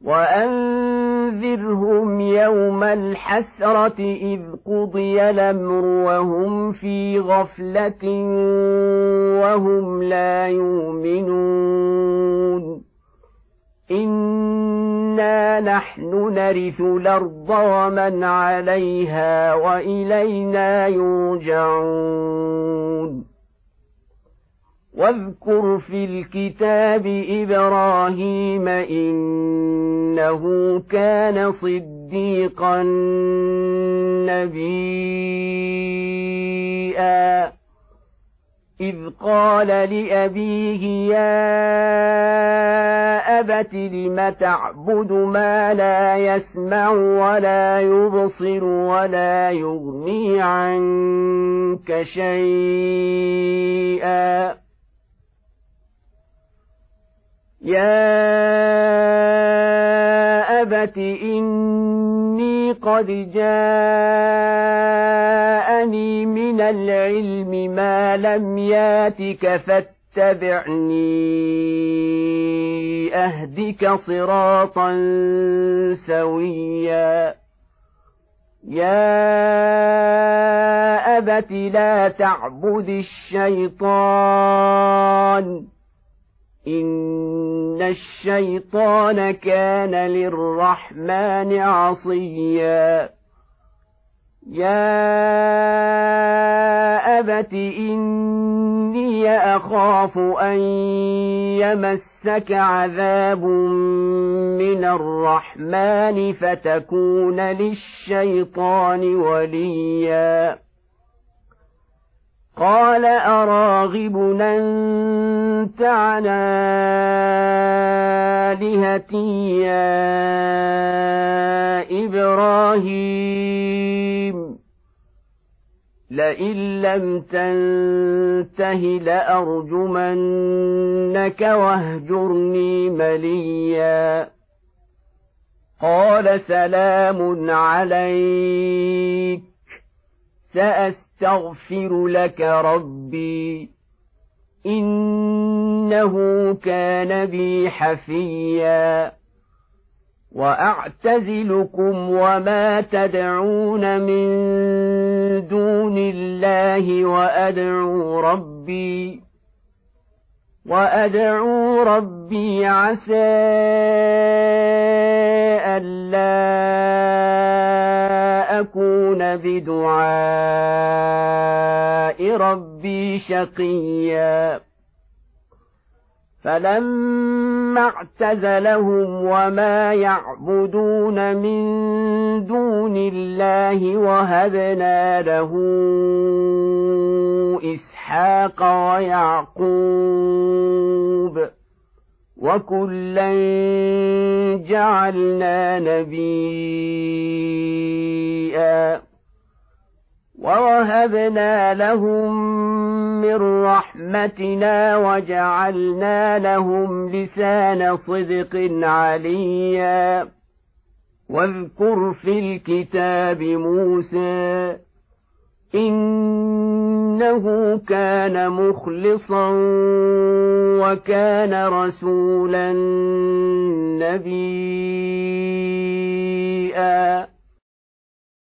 وأنذرهم يوم الحسرة إذ قضي الأمر وهم في غفلة وهم لا يؤمنون إنا نحن نرث الأرض ومن عليها وإلينا يرجعون واذكر في الكتاب إبراهيم إنه كان صديقا نبيا إذ قال لأبيه يا أبت لم تعبد ما لا يسمع ولا يبصر ولا يغني عنك شيئا يا أبت إني قد جاءني من العلم ما لم ياتك فاتبعني أهدك صراطا سويا يا أبت لا تعبد الشيطان إن الشيطان كان للرحمن عصيا يا أبت إني أخاف أن يمسك عذاب من الرحمن فتكون للشيطان وليا قال أراغب أنت عن آلهتي يا إبراهيم لئن لم تنته لأرجمنك واهجرني مليا قال سلام عليك سأستغفر لك ربي إنه كان بي حفيا وأعتزلكم وما تدعون من دون الله وأدعو ربي عسى ألا أكون بدعاء ربي شقيا فلما اعتزلهم وما يعبدون من دون الله وهبنا له إسحاق ويعقوب وكلا جعلنا نبيا ووهبنا لهم من رحمتنا وجعلنا لهم لسان صدق عليا واذكر في الكتاب موسى إنه كان مخلصا وكان رسولا نبيا